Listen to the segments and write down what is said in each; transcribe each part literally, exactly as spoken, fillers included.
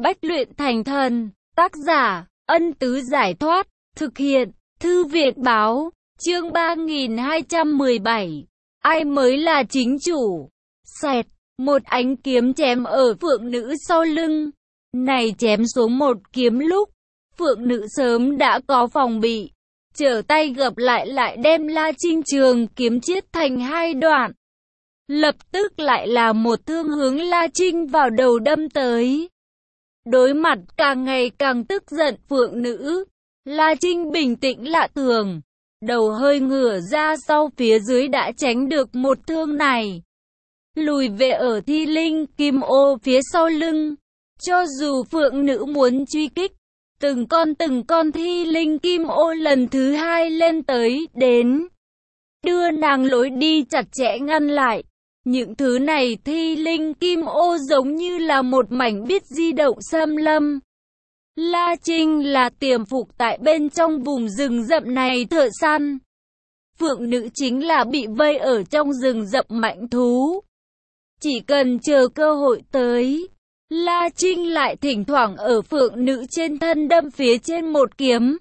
Bách luyện thành thần, tác giả, Ân Tứ Giải Thoát, thực hiện, Thư Việt Báo, chương ba nghìn hai trăm mười bảy. Ai mới là chính chủ? Xẹt, một ánh kiếm chém ở phượng nữ sau lưng. Này chém xuống một kiếm lúc, phượng nữ sớm đã có phòng bị. Trở tay gập lại lại đem La Trinh trường kiếm chiết thành hai đoạn. Lập tức lại là một thương hướng La Trinh vào đầu đâm tới. Đối mặt càng ngày càng tức giận phượng nữ, La Trinh bình tĩnh lạ thường, đầu hơi ngửa ra sau phía dưới đã tránh được một thương này. Lùi về ở thi linh kim ô phía sau lưng, cho dù phượng nữ muốn truy kích, từng con từng con thi linh kim ô lần thứ hai lên tới, đến, đưa nàng lối đi chặt chẽ ngăn lại. Những thứ này thi linh kim ô giống như là một mảnh biết di động xâm lâm. La Trinh là tiềm phục tại bên trong vùng rừng rậm này thợ săn. Phượng nữ chính là bị vây ở trong rừng rậm mạnh thú. Chỉ cần chờ cơ hội tới, La Trinh lại thỉnh thoảng ở phượng nữ trên thân đâm phía trên một kiếm.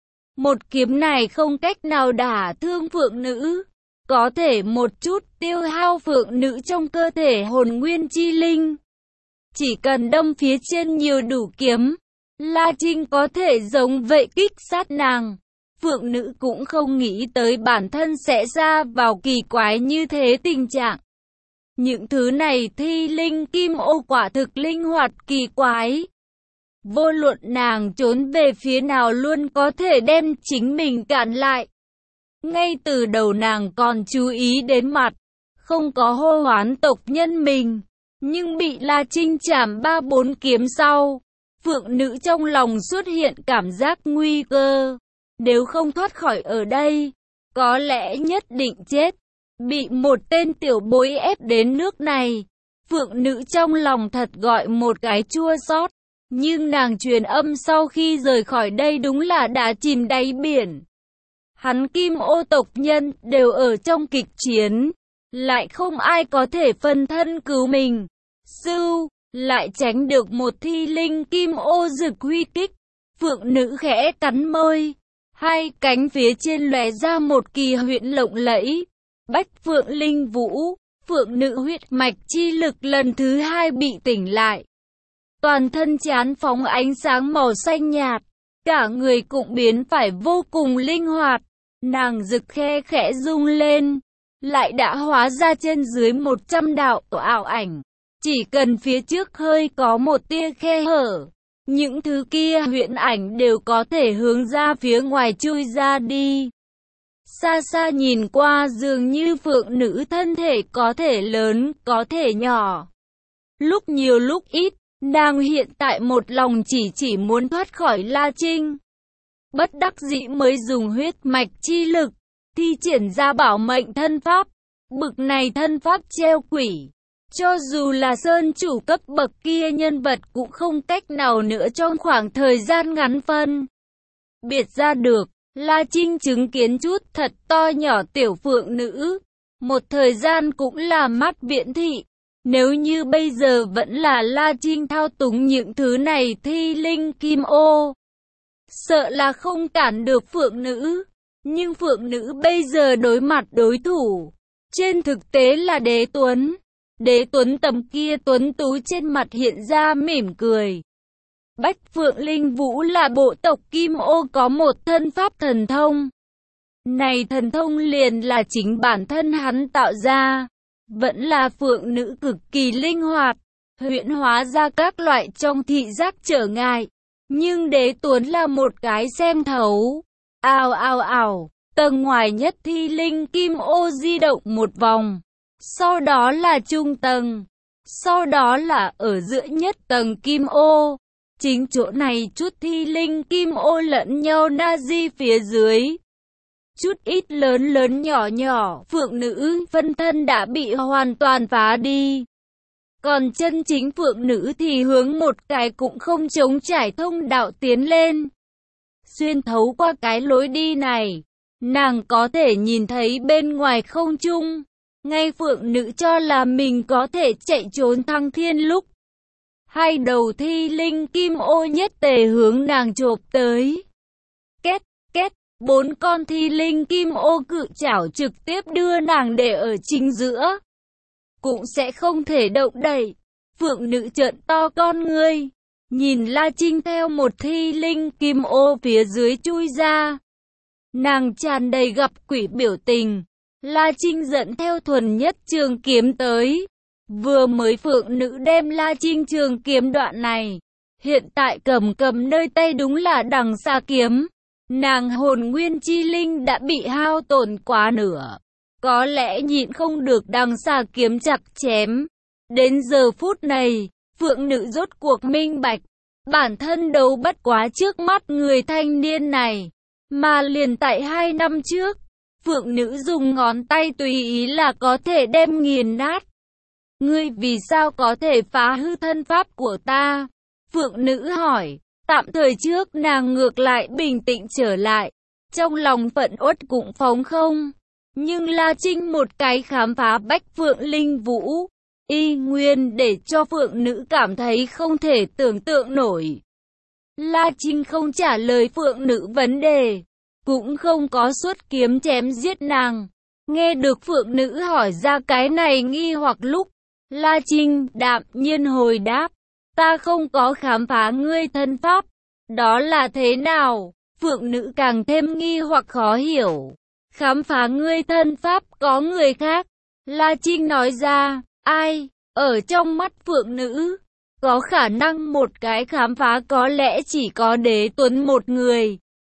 Một kiếm này không cách nào đả thương phượng nữ, có thể một chút tiêu hao phượng nữ trong cơ thể hồn nguyên chi linh. Chỉ cần đâm phía trên nhiều đủ kiếm, La Trinh có thể giống vậy kích sát nàng. Phượng nữ cũng không nghĩ tới bản thân sẽ ra vào kỳ quái như thế tình trạng. Những thứ này thi linh kim ô quả thực linh hoạt kỳ quái. Vô luận nàng trốn về phía nào luôn có thể đem chính mình cản lại. Ngay từ đầu nàng còn chú ý đến mặt, không có hô hoán tộc nhân mình, nhưng bị La Trinh chảm ba bốn kiếm sau, phượng nữ trong lòng xuất hiện cảm giác nguy cơ. Nếu không thoát khỏi ở đây, có lẽ nhất định chết. Bị một tên tiểu bối ép đến nước này, phượng nữ trong lòng thật gọi một cái chua xót. Nhưng nàng truyền âm sau khi rời khỏi đây đúng là đã chìm đáy biển. Hắn kim ô tộc nhân đều ở trong kịch chiến, lại không ai có thể phân thân cứu mình. Sưu, lại tránh được một thi linh kim ô rực huy kích. Phượng nữ khẽ cắn môi, hai cánh phía trên lóe ra một kỳ huyễn lộng lẫy. Bách phượng linh vũ, phượng nữ huyết mạch chi lực lần thứ hai bị tỉnh lại. Toàn thân chán phóng ánh sáng màu xanh nhạt, cả người cũng biến phải vô cùng linh hoạt. Nàng rực khe khẽ rung lên, lại đã hóa ra trên dưới một trăm đạo ảo ảnh. Chỉ cần phía trước hơi có một tia khe hở, những thứ kia huyễn ảnh đều có thể hướng ra phía ngoài chui ra đi. Xa xa nhìn qua dường như phượng nữ thân thể có thể lớn, có thể nhỏ. Lúc nhiều lúc ít, nàng hiện tại một lòng chỉ chỉ muốn thoát khỏi La Trinh. Bất đắc dĩ mới dùng huyết mạch chi lực, thi triển ra bảo mệnh thân pháp. Bực này thân pháp treo quỷ, cho dù là sơn chủ cấp bậc kia nhân vật cũng không cách nào nữa trong khoảng thời gian ngắn phân biệt ra được. La Trinh chứng kiến chút thật to nhỏ tiểu phượng nữ, một thời gian cũng là mắt viễn thị. Nếu như bây giờ vẫn là La Trinh thao túng những thứ này thi linh kim ô, sợ là không cản được phượng nữ. Nhưng phượng nữ bây giờ đối mặt đối thủ, trên thực tế là Đế Tuấn. Đế Tuấn tầm kia tuấn tú trên mặt hiện ra mỉm cười. Bách phượng linh vũ là bộ tộc kim ô có một thân pháp thần thông. Này thần thông liền là chính bản thân hắn tạo ra. Vẫn là phượng nữ cực kỳ linh hoạt, huyễn hóa ra các loại trong thị giác trở ngại. Nhưng Đế Tuấn là một cái xem thấu. Ào ào ào, tầng ngoài nhất thi linh kim ô di động một vòng. Sau đó là trung tầng. Sau đó là ở giữa nhất tầng kim ô. Chính chỗ này chút thi linh kim ô lẫn nhau na di phía dưới. Chút ít lớn lớn nhỏ nhỏ, phượng nữ phân thân đã bị hoàn toàn phá đi. Còn chân chính phượng nữ thì hướng một cái cũng không chống trải thông đạo tiến lên. Xuyên thấu qua cái lối đi này, nàng có thể nhìn thấy bên ngoài không trung. Ngay phượng nữ cho là mình có thể chạy trốn thăng thiên lúc, hai đầu thi linh kim ô nhất tề hướng nàng chộp tới. Két, két, bốn con thi linh kim ô cự chảo trực tiếp đưa nàng để ở chính giữa. Cũng sẽ không thể động đậy. Phượng nữ trợn to con ngươi, nhìn La Trinh theo một thi linh kim ô phía dưới chui ra. Nàng tràn đầy gặp quỷ biểu tình. La Trinh dẫn theo thuần nhất trường kiếm tới. Vừa mới phượng nữ đem La Trinh trường kiếm đoạn này, hiện tại cầm cầm nơi tay đúng là đằng xa kiếm. Nàng hồn nguyên chi linh đã bị hao tổn quá nửa, có lẽ nhịn không được đằng xa kiếm chặt chém. Đến giờ phút này, phượng nữ rốt cuộc minh bạch, bản thân đấu bất quá trước mắt người thanh niên này, mà liền tại hai năm trước, phượng nữ dùng ngón tay tùy ý là có thể đem nghiền nát. Ngươi vì sao có thể phá hư thân pháp của ta? Phượng nữ hỏi. Tạm thời trước nàng ngược lại bình tĩnh trở lại, trong lòng phẫn uất cũng phóng không. Nhưng La Trinh một cái khám phá bách phượng linh vũ, y nguyên để cho phượng nữ cảm thấy không thể tưởng tượng nổi. La Trinh không trả lời phượng nữ vấn đề, cũng không có xuất kiếm chém giết nàng. Nghe được phượng nữ hỏi ra cái này nghi hoặc lúc, La Trinh đạm nhiên hồi đáp. Ta không có khám phá ngươi thân pháp. Đó là thế nào? Phượng nữ càng thêm nghi hoặc khó hiểu. Khám phá ngươi thân pháp có người khác. La Trinh nói ra, ai? Ở trong mắt phượng nữ, có khả năng một cái khám phá có lẽ chỉ có Đế Tuấn một người.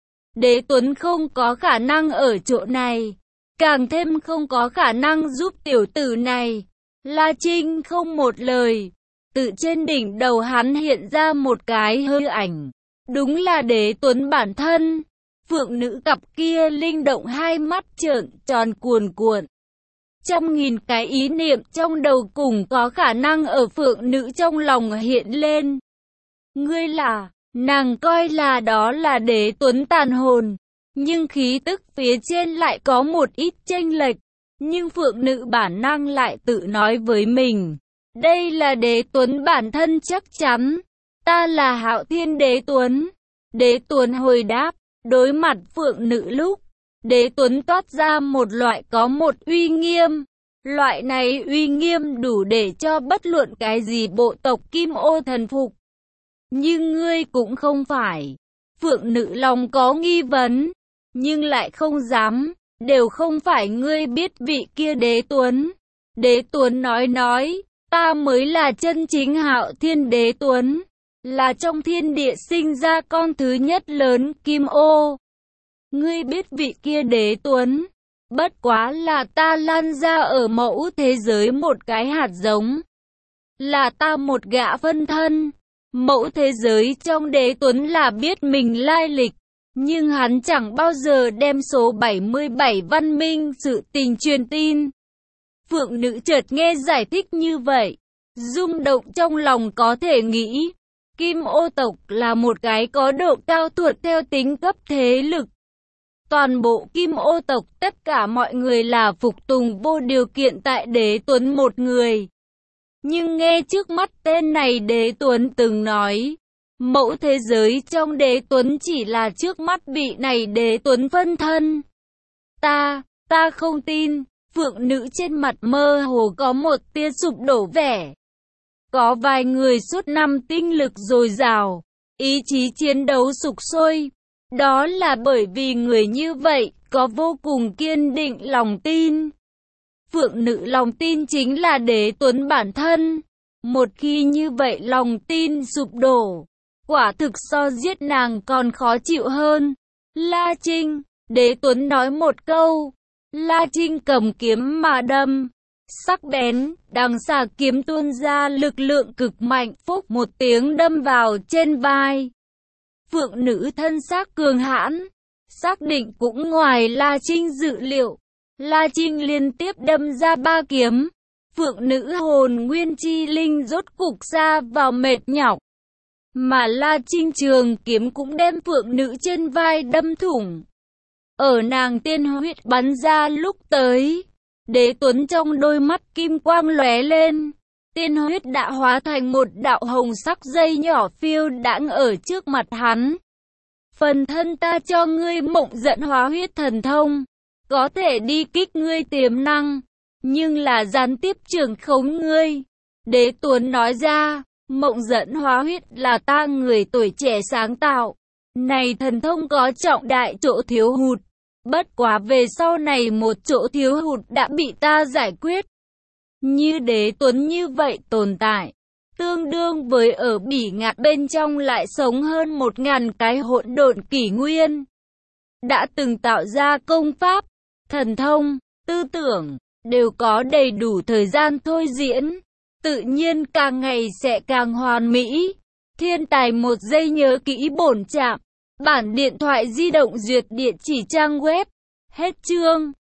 Đế Tuấn không có khả năng ở chỗ này. Càng thêm không có khả năng giúp tiểu tử này. La Trinh không một lời. Tự trên đỉnh đầu hắn hiện ra một cái hư ảnh. Đúng là Đế Tuấn bản thân. Phượng nữ cặp kia linh động hai mắt trợn tròn cuồn cuộn. Trăm nghìn cái ý niệm trong đầu cùng có khả năng ở phượng nữ trong lòng hiện lên. Ngươi là, nàng coi là đó là Đế Tuấn tàn hồn. Nhưng khí tức phía trên lại có một ít chênh lệch. Nhưng phượng nữ bản năng lại tự nói với mình. Đây là Đế Tuấn bản thân chắc chắn. Ta là Hạo Thiên Đế Tuấn. Đế Tuấn hồi đáp, đối mặt phượng nữ lúc, Đế Tuấn toát ra một loại có một uy nghiêm. Loại này uy nghiêm đủ để cho bất luận cái gì bộ tộc Kim Ô thần phục. Nhưng ngươi cũng không phải. Phượng nữ lòng có nghi vấn, nhưng lại không dám. Đều không phải ngươi biết vị kia Đế Tuấn. Đế Tuấn nói nói. Ta mới là chân chính Hạo Thiên Đế Tuấn, là trong thiên địa sinh ra con thứ nhất lớn Kim Ô. Ngươi biết vị kia Đế Tuấn, bất quá là ta lan ra ở mẫu thế giới một cái hạt giống. Là ta một gã phân thân. Mẫu thế giới trong Đế Tuấn là biết mình lai lịch, nhưng hắn chẳng bao giờ đem số bảy mươi bảy văn minh sự tình truyền tin. Phượng nữ chợt nghe giải thích như vậy, rung động trong lòng có thể nghĩ. Kim Ô tộc là một cái có độ cao tuột theo tính cấp thế lực. Toàn bộ Kim Ô tộc tất cả mọi người là phục tùng vô điều kiện tại Đế Tuấn một người. Nhưng nghe trước mắt tên này Đế Tuấn từng nói, mẫu thế giới trong Đế Tuấn chỉ là trước mắt bị này Đế Tuấn phân thân. Ta, ta không tin. Phượng nữ trên mặt mơ hồ có một tia sụp đổ vẻ. Có vài người suốt năm tinh lực dồi dào, ý chí chiến đấu sục sôi. Đó là bởi vì người như vậy có vô cùng kiên định lòng tin. Phượng nữ lòng tin chính là Đế Tuấn bản thân. Một khi như vậy lòng tin sụp đổ, quả thực so giết nàng còn khó chịu hơn. La Trinh, Đế Tuấn nói một câu. La Trinh cầm kiếm mà đâm. Sắc bén, đằng xà kiếm tuôn ra lực lượng cực mạnh, phúc một tiếng đâm vào trên vai. Phượng nữ thân xác cường hãn, xác định cũng ngoài La Trinh dự liệu. La Trinh liên tiếp đâm ra ba kiếm. Phượng nữ hồn nguyên chi linh rốt cục ra vào mệt nhọc. Mà La Trinh trường kiếm cũng đem phượng nữ trên vai đâm thủng. Ở nàng tiên huyết bắn ra lúc tới, Đế Tuấn trong đôi mắt kim quang lóe lên. Tiên huyết đã hóa thành một đạo hồng sắc dây nhỏ phiêu đãng ở trước mặt hắn. Phần thân ta cho ngươi Mộng Dẫn Hóa Huyết thần thông, có thể đi kích ngươi tiềm năng, nhưng là gián tiếp trưởng khống ngươi. Đế Tuấn nói ra, Mộng Dẫn Hóa Huyết là ta người tuổi trẻ sáng tạo. Này thần thông có trọng đại chỗ thiếu hụt. Bất quá về sau này một chỗ thiếu hụt đã bị ta giải quyết. Như Đế Tuấn như vậy tồn tại, tương đương với ở bỉ ngạn bên trong lại sống hơn một ngàn cái hỗn độn kỷ nguyên. Đã từng tạo ra công pháp, thần thông, tư tưởng, đều có đầy đủ thời gian thôi diễn. Tự nhiên càng ngày sẽ càng hoàn mỹ. Thiên tài một giây nhớ kỹ bổn trạm. Bản điện thoại di động duyệt địa chỉ trang web. Hết chương.